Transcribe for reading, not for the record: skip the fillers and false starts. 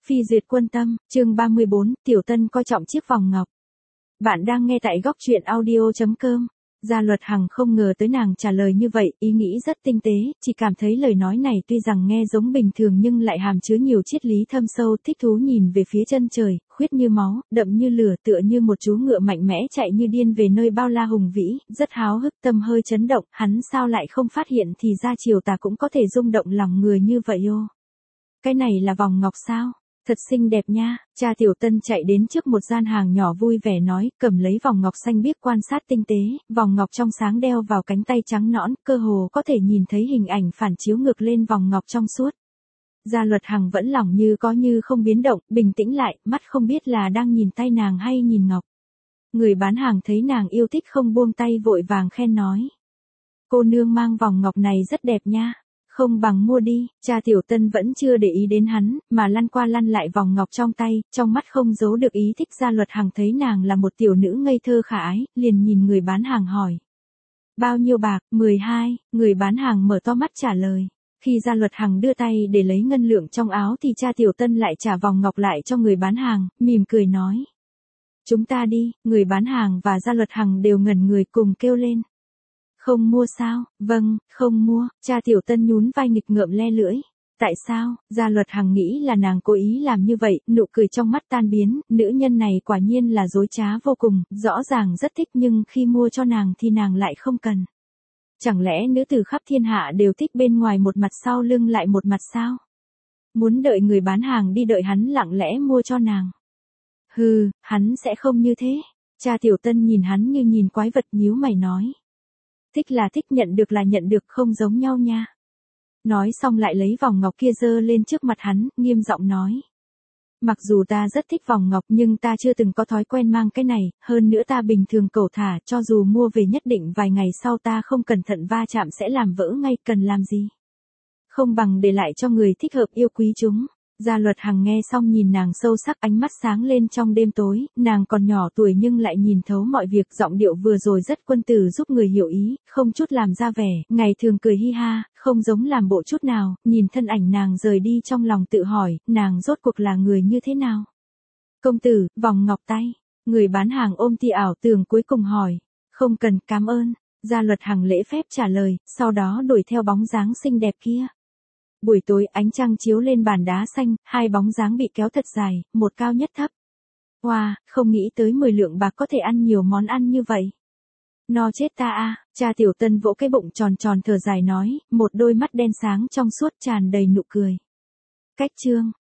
Phi duyệt quân tâm, chương 34, Tiểu Tân coi trọng chiếc vòng ngọc. Bạn đang nghe tại góc truyện audio.com. Gia Luật Hằng không ngờ tới nàng trả lời như vậy, ý nghĩ rất tinh tế, chỉ cảm thấy lời nói này tuy rằng nghe giống bình thường nhưng lại hàm chứa nhiều triết lý thâm sâu, thích thú nhìn về phía chân trời, khuyết như máu, đậm như lửa, tựa như một chú ngựa mạnh mẽ chạy như điên về nơi bao la hùng vĩ, rất háo hức, tâm hơi chấn động, hắn sao lại không phát hiện thì ra chiều tà cũng có thể rung động lòng người như vậy ô. Cái này là vòng ngọc sao? Thật xinh đẹp nha, cha Tiểu Tân chạy đến trước một gian hàng nhỏ vui vẻ nói, cầm lấy vòng ngọc xanh biếc quan sát tinh tế, vòng ngọc trong sáng đeo vào cánh tay trắng nõn, cơ hồ có thể nhìn thấy hình ảnh phản chiếu ngược lên vòng ngọc trong suốt. Gia Luật Hằng vẫn lòng như có như không biến động, bình tĩnh lại, mắt không biết là đang nhìn tay nàng hay nhìn ngọc. Người bán hàng thấy nàng yêu thích không buông tay vội vàng khen nói. Cô nương mang vòng ngọc này rất đẹp nha. Không bằng mua đi, cha Tiểu Tân vẫn chưa để ý đến hắn, mà lăn qua lăn lại vòng ngọc trong tay, trong mắt không giấu được ý thích. Gia Luật Hằng thấy nàng là một tiểu nữ ngây thơ khả ái, liền nhìn người bán hàng hỏi. Bao nhiêu bạc? 12, người bán hàng mở to mắt trả lời. Khi Gia Luật Hằng đưa tay để lấy ngân lượng trong áo thì cha Tiểu Tân lại trả vòng ngọc lại cho người bán hàng, mỉm cười nói. Chúng ta đi, người bán hàng và Gia Luật Hằng đều ngẩn người cùng kêu lên. Không mua sao? Vâng, không mua, cha Tiểu Tân nhún vai nghịch ngợm le lưỡi. Tại sao? Gia Luật Hằng nghĩ là nàng cố ý làm như vậy, nụ cười trong mắt tan biến, nữ nhân này quả nhiên là dối trá vô cùng, rõ ràng rất thích nhưng khi mua cho nàng thì nàng lại không cần. Chẳng lẽ nữ tử khắp thiên hạ đều thích bên ngoài một mặt sau lưng lại một mặt sao? Muốn đợi người bán hàng đi đợi hắn lặng lẽ mua cho nàng. Hừ, hắn sẽ không như thế. Cha Tiểu Tân nhìn hắn như nhìn quái vật nhíu mày nói. Thích là thích, nhận được là nhận được, không giống nhau nha. Nói xong lại lấy vòng ngọc kia giơ lên trước mặt hắn, nghiêm giọng nói. Mặc dù ta rất thích vòng ngọc nhưng ta chưa từng có thói quen mang cái này, hơn nữa ta bình thường cẩu thả, cho dù mua về nhất định vài ngày sau ta không cẩn thận va chạm sẽ làm vỡ ngay, cần làm gì? Không bằng để lại cho người thích hợp yêu quý chúng. Gia Luật Hằng nghe xong nhìn nàng sâu sắc, ánh mắt sáng lên trong đêm tối, nàng còn nhỏ tuổi nhưng lại nhìn thấu mọi việc, giọng điệu vừa rồi rất quân tử giúp người hiểu ý, không chút làm ra vẻ, ngày thường cười hi ha, không giống làm bộ chút nào, nhìn thân ảnh nàng rời đi trong lòng tự hỏi, nàng rốt cuộc là người như thế nào? Công tử, vòng ngọc tay, người bán hàng ôm tia ảo tưởng cuối cùng hỏi, không cần, cảm ơn, Gia Luật Hằng lễ phép trả lời, sau đó đuổi theo bóng dáng xinh đẹp kia. Buổi tối ánh trăng chiếu lên bàn đá xanh, hai bóng dáng bị kéo thật dài, một cao nhất thấp. Wow, không nghĩ tới 10 lượng bạc có thể ăn nhiều món ăn như vậy. No chết ta a, cha Tiểu Tân vỗ cái bụng tròn tròn thở dài nói, một đôi mắt đen sáng trong suốt tràn đầy nụ cười. Cách chương.